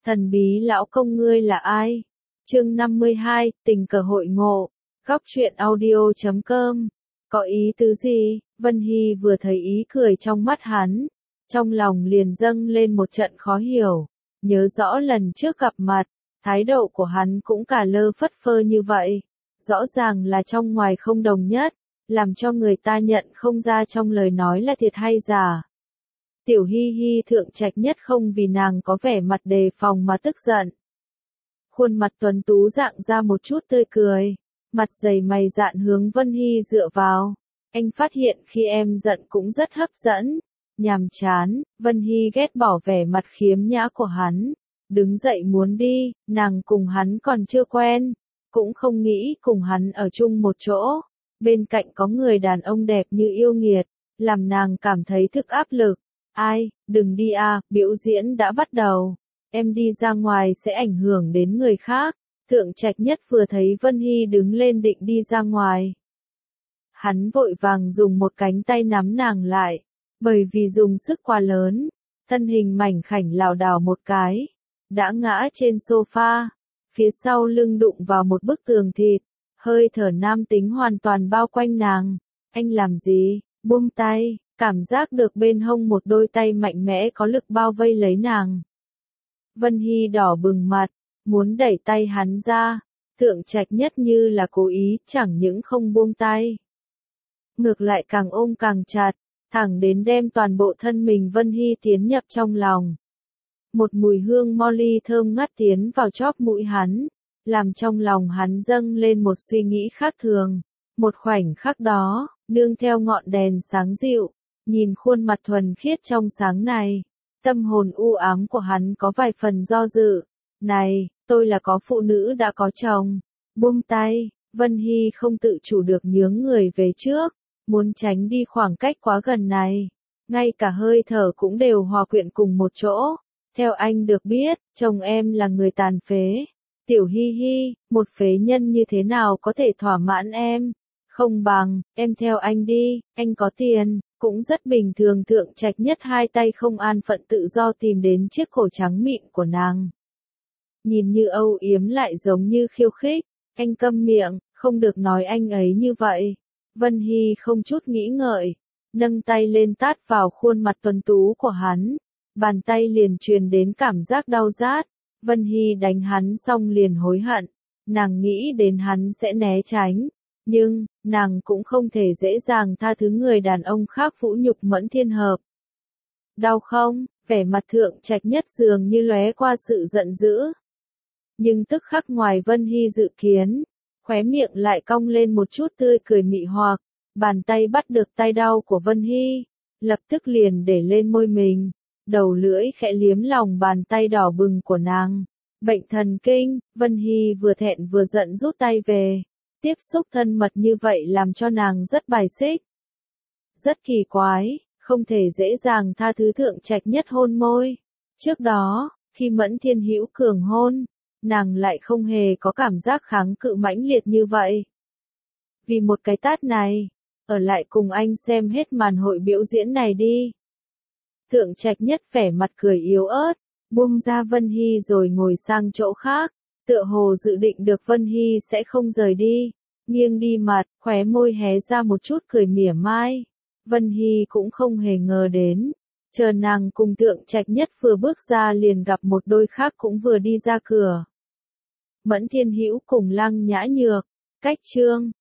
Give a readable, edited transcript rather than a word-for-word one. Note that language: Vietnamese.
Thần bí lão công ngươi là ai? Chương 52, tình cờ hội ngộ. Góc truyện audio.com. Có ý tứ gì? Vân Hy vừa thấy ý cười trong mắt hắn, trong lòng liền dâng lên một trận khó hiểu. Nhớ rõ lần trước gặp mặt, thái độ của hắn cũng cả lơ phất phơ như vậy. Rõ ràng là trong ngoài không đồng nhất, làm cho người ta nhận không ra trong lời nói là thiệt hay giả. Tiểu Hi Hi Thượng Trạch Nhất không vì nàng có vẻ mặt đề phòng mà tức giận. Khuôn mặt tuấn tú dạng ra một chút tươi cười, mặt dày mày dạn hướng Vân Hy dựa vào. Anh phát hiện khi em giận cũng rất hấp dẫn, nhàm chán. Vân Hy ghét bỏ vẻ mặt khiếm nhã của hắn, đứng dậy muốn đi. Nàng cùng hắn còn chưa quen, cũng không nghĩ cùng hắn ở chung một chỗ. Bên cạnh có người đàn ông đẹp như yêu nghiệt, làm nàng cảm thấy thực áp lực. Ai, đừng đi à, biểu diễn đã bắt đầu. Em đi ra ngoài sẽ ảnh hưởng đến người khác. Thượng Trạch Nhất vừa thấy Vân Hy đứng lên định đi ra ngoài, hắn vội vàng dùng một cánh tay nắm nàng lại, bởi vì dùng sức quá lớn, thân hình mảnh khảnh lảo đảo một cái, đã ngã trên sofa, phía sau lưng đụng vào một bức tường thịt, hơi thở nam tính hoàn toàn bao quanh nàng. Anh làm gì? Buông tay. Cảm giác được bên hông một đôi tay mạnh mẽ có lực bao vây lấy nàng. Vân Hy đỏ bừng mặt, muốn đẩy tay hắn ra. Thượng Trạch Nhất như là cố ý, chẳng những không buông tay, ngược lại càng ôm càng chặt, thẳng đến đem toàn bộ thân mình Vân Hy tiến nhập trong lòng. Một mùi hương Molly thơm ngát tiến vào chóp mũi hắn, làm trong lòng hắn dâng lên một suy nghĩ khác thường. Một khoảnh khắc đó, nương theo ngọn đèn sáng dịu, nhìn khuôn mặt thuần khiết trong sáng này, tâm hồn u ám của hắn có vài phần do dự. Này, tôi là có phụ nữ đã có chồng. Buông tay. Vân Hy không tự chủ được nhướng người về trước, muốn tránh đi khoảng cách quá gần này. Ngay cả hơi thở cũng đều hòa quyện cùng một chỗ. Theo anh được biết, chồng em là người tàn phế. Tiểu Hi Hi, một phế nhân như thế nào có thể thỏa mãn em? Không bằng, em theo anh đi, anh có tiền. Cũng rất bình thường. Thượng Trạch Nhất hai tay không an phận tự do tìm đến chiếc cổ trắng mịn của nàng. Nhìn như âu yếm lại giống như khiêu khích. Anh câm miệng, không được nói anh ấy như vậy. Vân Hy không chút nghĩ ngợi, nâng tay lên tát vào khuôn mặt tuấn tú của hắn. Bàn tay liền truyền đến cảm giác đau rát. Vân Hy đánh hắn xong liền hối hận. Nàng nghĩ đến hắn sẽ né tránh. Nhưng, nàng cũng không thể dễ dàng tha thứ người đàn ông khác vũ nhục Mẫn Thiên Hợp. Đau không? Vẻ mặt Thượng Trạch Nhất dường như lóe qua sự giận dữ. Nhưng tức khắc ngoài Vân Hy dự kiến, khóe miệng lại cong lên một chút tươi cười mị hoặc. Bàn tay bắt được tay đau của Vân Hy, lập tức liền để lên môi mình, đầu lưỡi khẽ liếm lòng bàn tay đỏ bừng của nàng. Bệnh thần kinh. Vân Hy vừa thẹn vừa giận rút tay về. Tiếp xúc thân mật như vậy làm cho nàng rất bài xích. Rất kỳ quái, không thể dễ dàng tha thứ Thượng Trạch Nhất hôn môi. Trước đó, khi Mẫn Thiên Hữu cường hôn, nàng lại không hề có cảm giác kháng cự mãnh liệt như vậy. Vì một cái tát này, ở lại cùng anh xem hết màn hội biểu diễn này đi. Thượng Trạch Nhất vẻ mặt cười yếu ớt, buông ra Vân Hy rồi ngồi sang chỗ khác. Tựa hồ dự định được Vân Hy sẽ không rời đi, nghiêng đi mặt, khóe môi hé ra một chút cười mỉa mai. Vân Hy cũng không hề ngờ đến, chờ nàng cùng Thượng Trạch Nhất vừa bước ra liền gặp một đôi khác cũng vừa đi ra cửa. Mẫn Thiên Hữu cùng Lăng Nhã Nhược. Cách chương